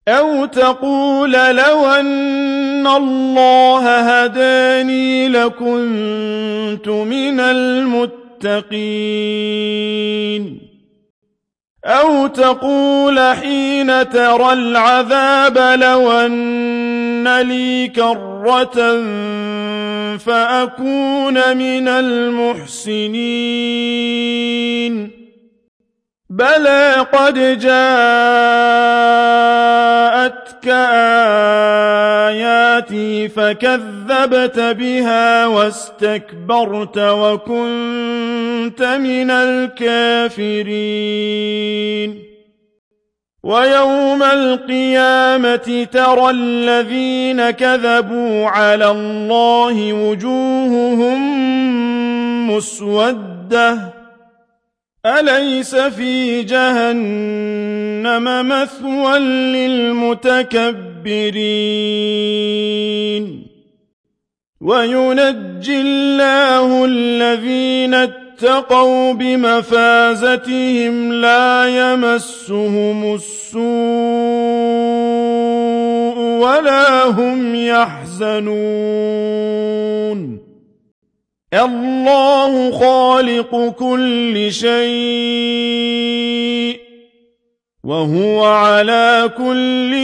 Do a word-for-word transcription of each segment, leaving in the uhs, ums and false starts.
أو تقول لو أن الله هداني لكنت من المتقين. أو تقول حين ترى العذاب لو أن لي كرة فأكون من المحسنين. بلى قد جاءتك آياتي فكذبت بها واستكبرت وكنت من الكافرين. ويوم القيامة ترى الذين كذبوا على الله وجوههم مسودة أليس في جهنم مثوى للمتكبرين. وينجي الله الذين اتقوا بمفازتهم لا يمسهم السوء ولا هم يحزنون. الله خالق كل شيء وهو على كل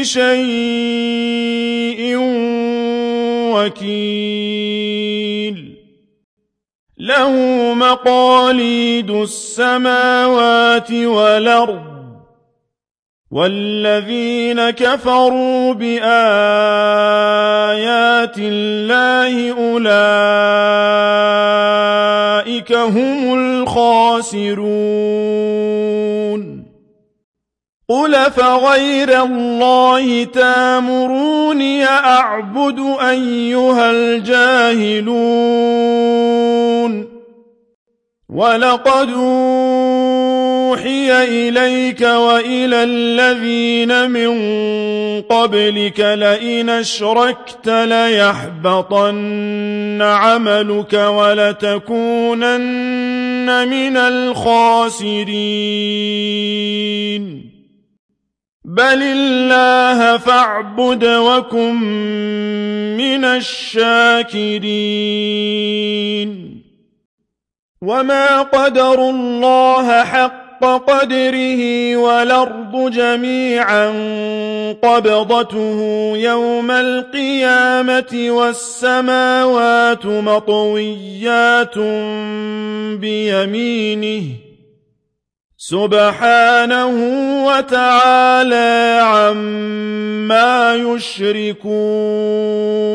شيء وكيل. له مقاليد السماوات والأرض والذين كفروا بآيات الله أولئك هم الخاسرون. قل فغير الله تامروني أعبد أيها الجاهلون. ولقد أوحي إليك وإلى الذين من قبلك لئن أشركت ليحبطن عملك ولتكونن من الخاسرين. بل الله فاعبد وكن من الشاكرين. وما قدروا الله حق قدره والأرض جميعا قبضته يوم القيامة والسماوات مطويات بيمينه سبحانه وتعالى عما يشركون.